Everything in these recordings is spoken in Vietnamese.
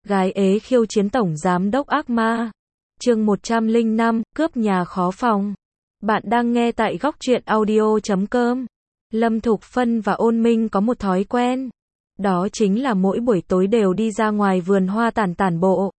Gái ế khiêu chiến tổng giám đốc ác ma. Chương 105, cướp nhà khó phòng. Bạn đang nghe tại góc truyện audio.com. Lâm Thục Phân và Ôn Minh có một thói quen. Đó chính là mỗi buổi tối đều đi ra ngoài vườn hoa tản bộ.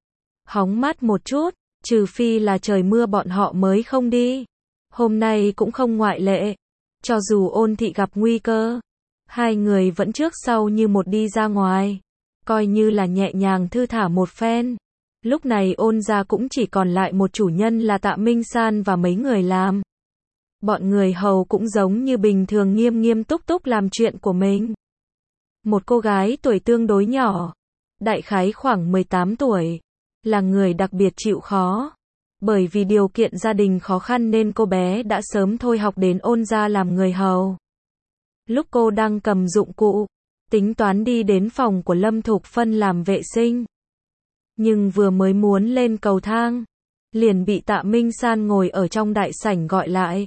Hóng mát một chút, trừ phi là trời mưa bọn họ mới không đi. Hôm nay cũng không ngoại lệ. Cho dù Ôn Thị gặp nguy cơ, hai người vẫn trước sau như một đi ra ngoài. Coi như là nhẹ nhàng thư thả một phen. Lúc này Ôn gia cũng chỉ còn lại một chủ nhân là Tạ Minh San và mấy người làm. Bọn người hầu cũng giống như bình thường nghiêm nghiêm túc túc làm chuyện của mình. Một cô gái tuổi tương đối nhỏ, đại khái khoảng 18 tuổi, là người đặc biệt chịu khó. Bởi vì điều kiện gia đình khó khăn nên cô bé đã sớm thôi học đến Ôn gia làm người hầu. Lúc cô đang cầm dụng cụ, tính toán đi đến phòng của Lâm Thục Phân làm vệ sinh. Nhưng vừa mới muốn lên cầu thang, liền bị Tạ Minh San ngồi ở trong đại sảnh gọi lại.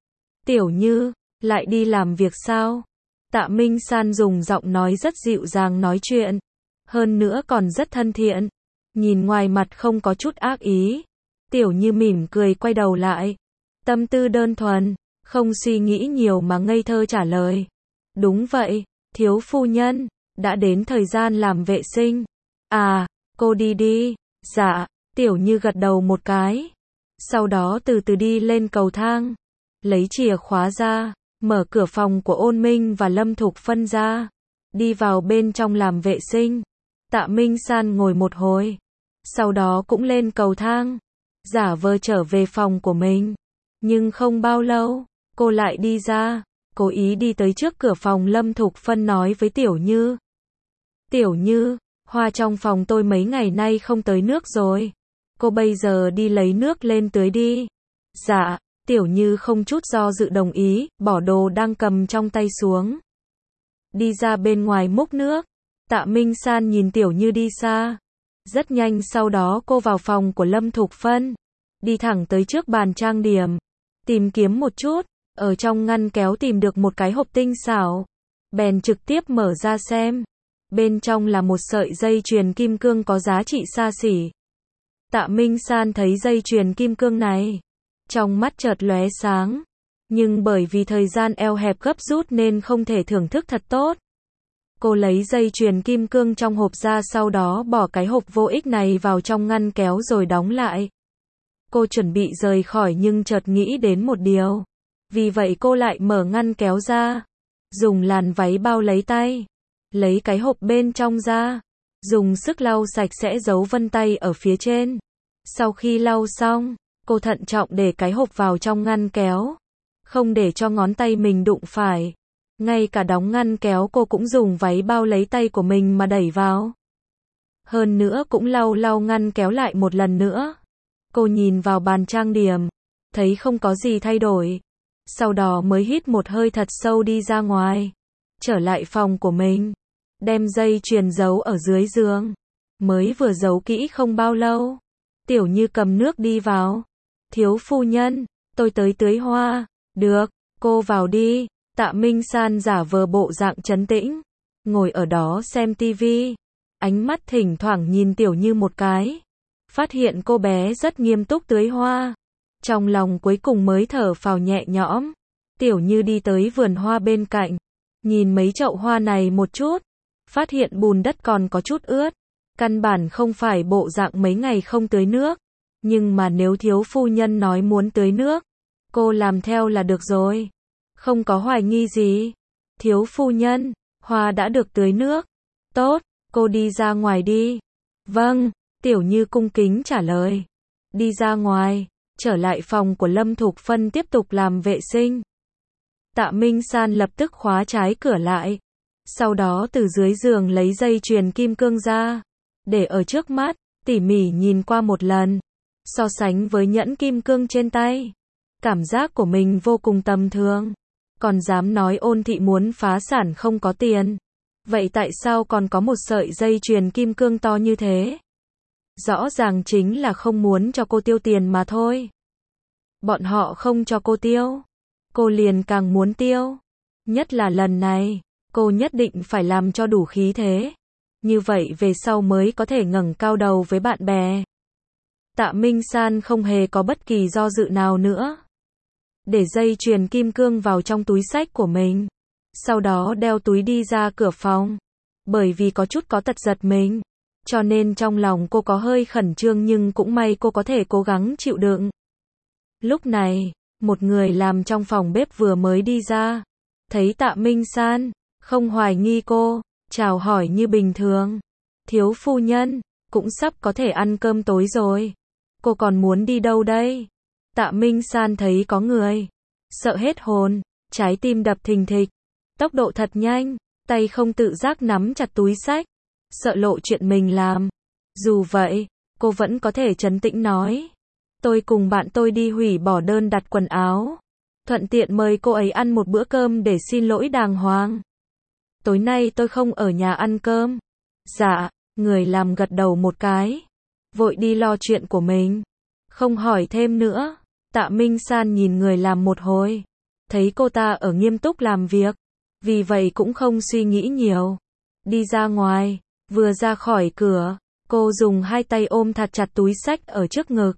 Tiểu Như, lại đi làm việc sao? Tạ Minh San dùng giọng nói rất dịu dàng nói chuyện, hơn nữa còn rất thân thiện, nhìn ngoài mặt không có chút ác ý. Tiểu Như mỉm cười quay đầu lại, tâm tư đơn thuần, không suy nghĩ nhiều mà ngây thơ trả lời. Đúng vậy, thiếu phu nhân, đã đến thời gian làm vệ sinh. À, cô đi đi. Dạ, Tiểu Như gật đầu một cái. Sau đó từ từ đi lên cầu thang, lấy chìa khóa ra, mở cửa phòng của Ôn Minh và Lâm Thục Phân ra, đi vào bên trong làm vệ sinh. Tạ Minh San ngồi một hồi, sau đó cũng lên cầu thang, giả vờ trở về phòng của mình. Nhưng không bao lâu, cô lại đi ra, cố ý đi tới trước cửa phòng Lâm Thục Phân nói với Tiểu Như. Tiểu Như, hoa trong phòng tôi mấy ngày nay không tới nước rồi. Cô bây giờ đi lấy nước lên tưới đi. Dạ, Tiểu Như không chút do dự đồng ý, bỏ đồ đang cầm trong tay xuống. Đi ra bên ngoài múc nước. Tạ Minh San nhìn Tiểu Như đi xa. Rất nhanh sau đó cô vào phòng của Lâm Thục Phân, đi thẳng tới trước bàn trang điểm, tìm kiếm một chút. Ở trong ngăn kéo tìm được một cái hộp tinh xảo, bèn trực tiếp mở ra xem. Bên trong là một sợi dây chuyền kim cương có giá trị xa xỉ. Tạ Minh San thấy dây chuyền kim cương này, trong mắt chợt lóe sáng, nhưng bởi vì thời gian eo hẹp gấp rút nên không thể thưởng thức thật tốt. Cô lấy dây chuyền kim cương trong hộp ra, sau đó bỏ cái hộp vô ích này vào trong ngăn kéo rồi đóng lại. Cô chuẩn bị rời khỏi nhưng chợt nghĩ đến một điều. Vì vậy cô lại mở ngăn kéo ra, dùng làn váy bao lấy tay, lấy cái hộp bên trong ra, dùng sức lau sạch sẽ dấu vân tay ở phía trên. Sau khi lau xong, cô thận trọng để cái hộp vào trong ngăn kéo, không để cho ngón tay mình đụng phải. Ngay cả đóng ngăn kéo cô cũng dùng váy bao lấy tay của mình mà đẩy vào. Hơn nữa cũng lau ngăn kéo lại một lần nữa. Cô nhìn vào bàn trang điểm, thấy không có gì thay đổi. Sau đó mới hít một hơi thật sâu đi ra ngoài, trở lại phòng của mình, đem dây chuyền giấu ở dưới giường. Mới vừa giấu kỹ không bao lâu, Tiểu Như cầm nước đi vào. Thiếu phu nhân, tôi tới tưới hoa. Được, cô vào đi. Tạ Minh San giả vờ bộ dạng trấn tĩnh, ngồi ở đó xem tivi, ánh mắt thỉnh thoảng nhìn Tiểu Như một cái, phát hiện cô bé rất nghiêm túc tưới hoa. Trong lòng cuối cùng mới thở phào nhẹ nhõm. Tiểu Như đi tới vườn hoa bên cạnh, nhìn mấy chậu hoa này một chút, phát hiện bùn đất còn có chút ướt, căn bản không phải bộ dạng mấy ngày không tưới nước. Nhưng mà nếu thiếu phu nhân nói muốn tưới nước, cô làm theo là được rồi, không có hoài nghi gì. Thiếu phu nhân, hoa đã được tưới nước. Tốt, cô đi ra ngoài đi. Vâng, Tiểu Như cung kính trả lời. Đi ra ngoài, trở lại phòng của Lâm Thục Phân tiếp tục làm vệ sinh. Tạ Minh San lập tức khóa trái cửa lại, sau đó từ dưới giường lấy dây chuyền kim cương ra, để ở trước mắt, tỉ mỉ nhìn qua một lần, so sánh với nhẫn kim cương trên tay. Cảm giác của mình vô cùng tầm thường, còn dám nói Ôn thị muốn phá sản không có tiền. Vậy tại sao còn có một sợi dây chuyền kim cương to như thế? Rõ ràng chính là không muốn cho cô tiêu tiền mà thôi. Bọn họ không cho cô tiêu, cô liền càng muốn tiêu. Nhất là lần này, cô nhất định phải làm cho đủ khí thế. như vậy về sau mới có thể ngẩng cao đầu với bạn bè. Tạ Minh San không hề có bất kỳ do dự nào nữa. Để dây chuyền kim cương vào trong túi xách của mình. Sau đó đeo túi đi ra cửa phòng. Bởi vì có chút có tật giật mình. Cho nên trong lòng cô có hơi khẩn trương nhưng cũng may cô có thể cố gắng chịu đựng. Lúc này, một người làm trong phòng bếp vừa mới đi ra. Thấy Tạ Minh San, không hoài nghi cô, chào hỏi như bình thường. Thiếu phu nhân, cũng sắp có thể ăn cơm tối rồi. Cô còn muốn đi đâu đây? Tạ Minh San thấy có người. Sợ hết hồn, trái tim đập thình thịch. Tốc độ thật nhanh, tay không tự giác nắm chặt túi xách. Sợ lộ chuyện mình làm. Dù vậy, cô vẫn có thể trấn tĩnh nói. Tôi cùng bạn tôi đi hủy bỏ đơn đặt quần áo. Thuận tiện mời cô ấy ăn một bữa cơm để xin lỗi đàng hoàng. Tối nay tôi không ở nhà ăn cơm. Dạ, người làm gật đầu một cái. Vội đi lo chuyện của mình. Không hỏi thêm nữa. Tạ Minh San nhìn người làm một hồi. Thấy cô ta ở nghiêm túc làm việc. Vì vậy cũng không suy nghĩ nhiều. Đi ra ngoài. Vừa ra khỏi cửa, cô dùng hai tay ôm thật chặt túi xách ở trước ngực.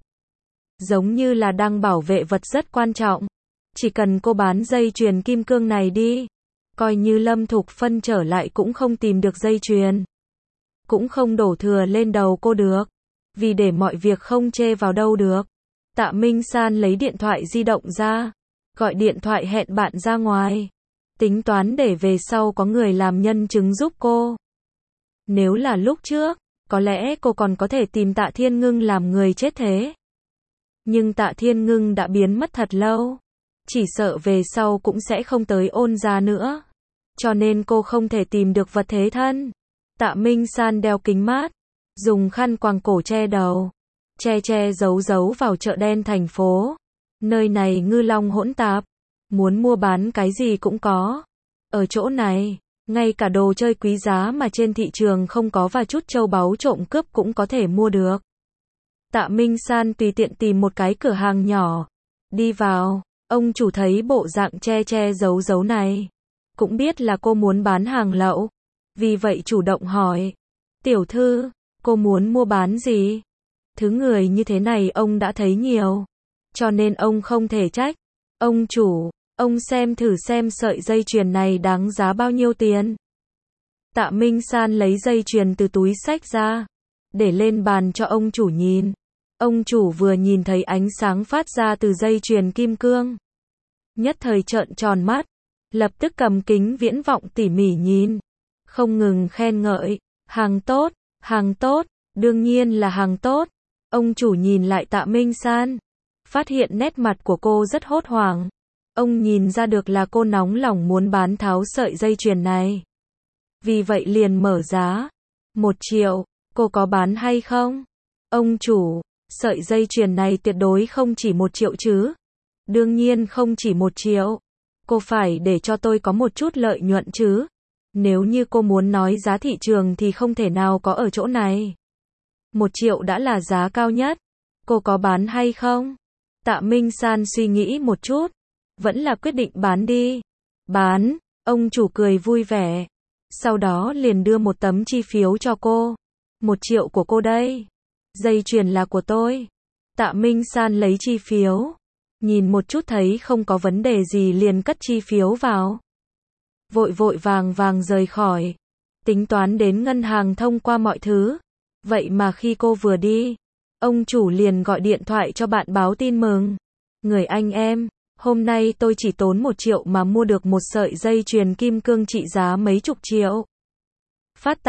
Giống như là đang bảo vệ vật rất quan trọng. Chỉ cần cô bán dây chuyền kim cương này đi. Coi như Lâm Thục Phân trở lại cũng không tìm được dây chuyền. Cũng không đổ thừa lên đầu cô được. Vì để mọi việc không chê vào đâu được. Tạ Minh San lấy điện thoại di động ra. Gọi điện thoại hẹn bạn ra ngoài. Tính toán để về sau có người làm nhân chứng giúp cô. Nếu là lúc trước, có lẽ cô còn có thể tìm Tạ Thiên Ngưng làm người chết thế. Nhưng Tạ Thiên Ngưng đã biến mất thật lâu. Chỉ sợ về sau cũng sẽ không tới Ôn gia nữa. Cho nên cô không thể tìm được vật thế thân. Tạ Minh San đeo kính mát. Dùng khăn quàng cổ che đầu. Che giấu vào chợ đen thành phố. Nơi này ngư long hỗn tạp. Muốn mua bán cái gì cũng có. Ở chỗ này, ngay cả đồ chơi quý giá mà trên thị trường không có và chút châu báu trộm cướp cũng có thể mua được. Tạ Minh San tùy tiện tìm một cái cửa hàng nhỏ. Đi vào, ông chủ thấy bộ dạng che giấu này. Cũng biết là cô muốn bán hàng lậu. Vì vậy chủ động hỏi. Tiểu thư, cô muốn mua bán gì? Thứ người như thế này ông đã thấy nhiều. Cho nên ông không thể trách. Ông chủ, ông xem thử xem sợi dây chuyền này đáng giá bao nhiêu tiền. Tạ Minh San lấy dây chuyền từ túi xách ra. Để lên bàn cho ông chủ nhìn. Ông chủ vừa nhìn thấy ánh sáng phát ra từ dây chuyền kim cương. Nhất thời trợn tròn mắt. Lập tức cầm kính viễn vọng tỉ mỉ nhìn. Không ngừng khen ngợi. Hàng tốt, đương nhiên là hàng tốt. Ông chủ nhìn lại Tạ Minh San. Phát hiện nét mặt của cô rất hốt hoảng. Ông nhìn ra được là cô nóng lòng muốn bán tháo sợi dây chuyền này. Vì vậy liền mở giá. 1 triệu, cô có bán hay không? Ông chủ, sợi dây chuyền này tuyệt đối không chỉ 1 triệu chứ. Đương nhiên không chỉ 1 triệu. Cô phải để cho tôi có một chút lợi nhuận chứ. Nếu như cô muốn nói giá thị trường thì không thể nào có ở chỗ này. 1 triệu đã là giá cao nhất. Cô có bán hay không? Tạ Minh San suy nghĩ một chút. Vẫn là quyết định bán đi. Bán, ông chủ cười vui vẻ. Sau đó liền đưa một tấm chi phiếu cho cô. 1 triệu của cô đây. Dây chuyền là của tôi. Tạ Minh San lấy chi phiếu. Nhìn một chút thấy không có vấn đề gì liền cất chi phiếu vào. Vội vàng rời khỏi. Tính toán đến ngân hàng thông qua mọi thứ. Vậy mà khi cô vừa đi, ông chủ liền gọi điện thoại cho bạn báo tin mừng. Người anh em, hôm nay tôi chỉ tốn 1 triệu mà mua được một sợi dây chuyền kim cương trị giá mấy chục triệu. Phát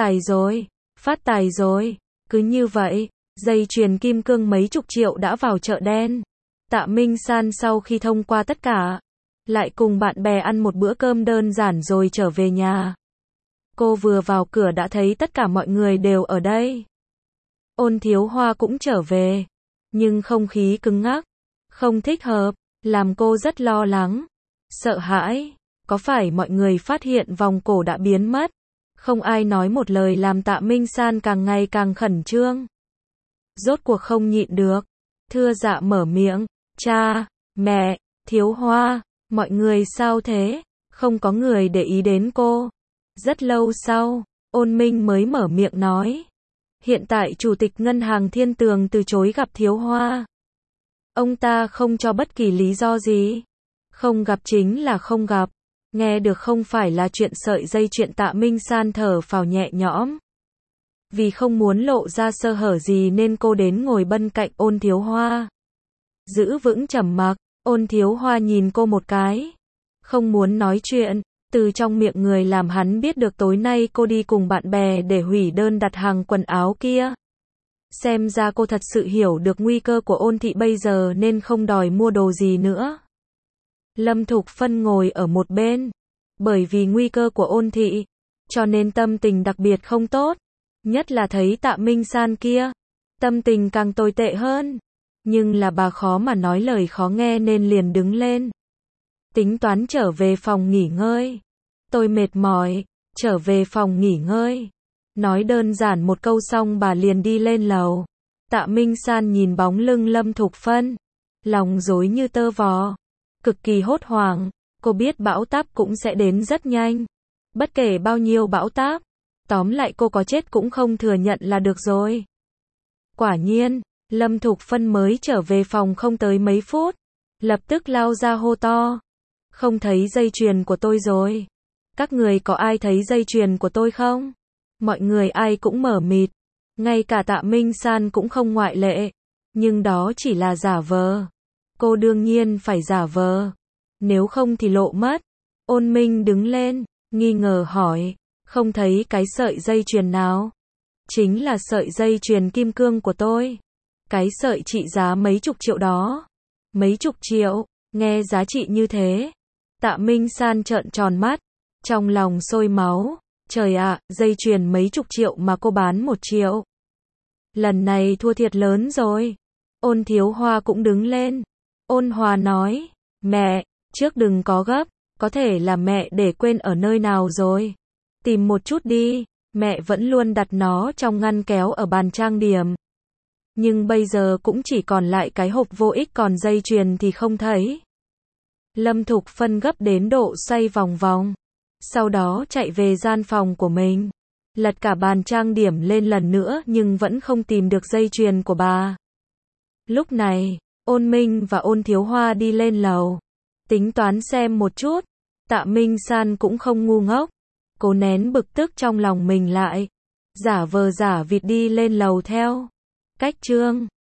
tài rồi. Cứ như vậy, dây chuyền kim cương mấy chục triệu đã vào chợ đen. Tạ Minh San sau khi thông qua tất cả, lại cùng bạn bè ăn một bữa cơm đơn giản rồi trở về nhà. Cô vừa vào cửa đã thấy tất cả mọi người đều ở đây. Ôn Thiếu Hoa cũng trở về, nhưng không khí cứng ngắc, không thích hợp, làm cô rất lo lắng, sợ hãi. Có phải mọi người phát hiện vòng cổ đã biến mất? Không ai nói một lời làm Tạ Minh San càng ngày càng khẩn trương. Rốt cuộc không nhịn được, thưa dạ mở miệng, cha, mẹ, Thiếu Hoa, mọi người sao thế? Không có người để ý đến cô. Rất lâu sau, Ôn Minh mới mở miệng nói. Hiện tại Chủ tịch Ngân hàng Thiên Tường từ chối gặp Thiếu Hoa. Ông ta không cho bất kỳ lý do gì. Không gặp chính là không gặp. Nghe được không phải là chuyện sợi dây chuyện Tạ Minh San thở phào nhẹ nhõm. Vì không muốn lộ ra sơ hở gì nên cô đến ngồi bên cạnh Ôn Thiếu Hoa. Giữ vững trầm mặc, Ôn Thiếu Hoa nhìn cô một cái. Không muốn nói chuyện, từ trong miệng người làm hắn biết được tối nay cô đi cùng bạn bè để hủy đơn đặt hàng quần áo kia. Xem ra cô thật sự hiểu được nguy cơ của Ôn thị bây giờ nên không đòi mua đồ gì nữa. Lâm Thục Phân ngồi ở một bên. Bởi vì nguy cơ của Ôn thị, cho nên tâm tình đặc biệt không tốt. Nhất là thấy Tạ Minh San kia, tâm tình càng tồi tệ hơn. Nhưng là bà khó mà nói lời khó nghe nên liền đứng lên. Tính toán trở về phòng nghỉ ngơi. Tôi mệt mỏi, trở về phòng nghỉ ngơi. Nói đơn giản một câu xong bà liền đi lên lầu. Tạ Minh San nhìn bóng lưng Lâm Thục Phân, lòng rối như tơ vò, cực kỳ hốt hoảng. Cô biết bão táp cũng sẽ đến rất nhanh. Bất kể bao nhiêu bão táp, tóm lại cô có chết cũng không thừa nhận là được rồi. Quả nhiên, Lâm Thục Phân mới trở về phòng không tới mấy phút, lập tức lao ra hô to. Không thấy dây chuyền của tôi rồi. Các người có ai thấy dây chuyền của tôi không? Mọi người ai cũng mở mịt. Ngay cả Tạ Minh San cũng không ngoại lệ. Nhưng đó chỉ là giả vờ. Cô đương nhiên phải giả vờ. Nếu không thì lộ mất. Ôn Minh đứng lên, nghi ngờ hỏi. Không thấy cái sợi dây chuyền nào? Chính là sợi dây chuyền kim cương của tôi. Cái sợi trị giá mấy chục triệu đó. Mấy chục triệu, nghe giá trị như thế. Tạ Minh San trợn tròn mắt, trong lòng sôi máu. Trời ạ, dây chuyền mấy chục triệu mà cô bán 1 triệu. Lần này thua thiệt lớn rồi. Ôn Thiếu Hoa cũng đứng lên. Ôn Hòa nói, mẹ, trước đừng có gấp, có thể là mẹ để quên ở nơi nào rồi. Tìm một chút đi, mẹ vẫn luôn đặt nó trong ngăn kéo ở bàn trang điểm. Nhưng bây giờ cũng chỉ còn lại cái hộp vô ích còn dây chuyền thì không thấy. Lâm Thục Phân gấp đến độ xoay vòng vòng. Sau đó chạy về gian phòng của mình. Lật cả bàn trang điểm lên lần nữa nhưng vẫn không tìm được dây chuyền của bà. Lúc này, Ôn Minh và Ôn Thiếu Hoa đi lên lầu. Tính toán xem một chút. Tạ Minh San cũng không ngu ngốc. Cô nén bực tức trong lòng mình lại. Giả vờ giả vịt đi lên lầu theo. Cách chương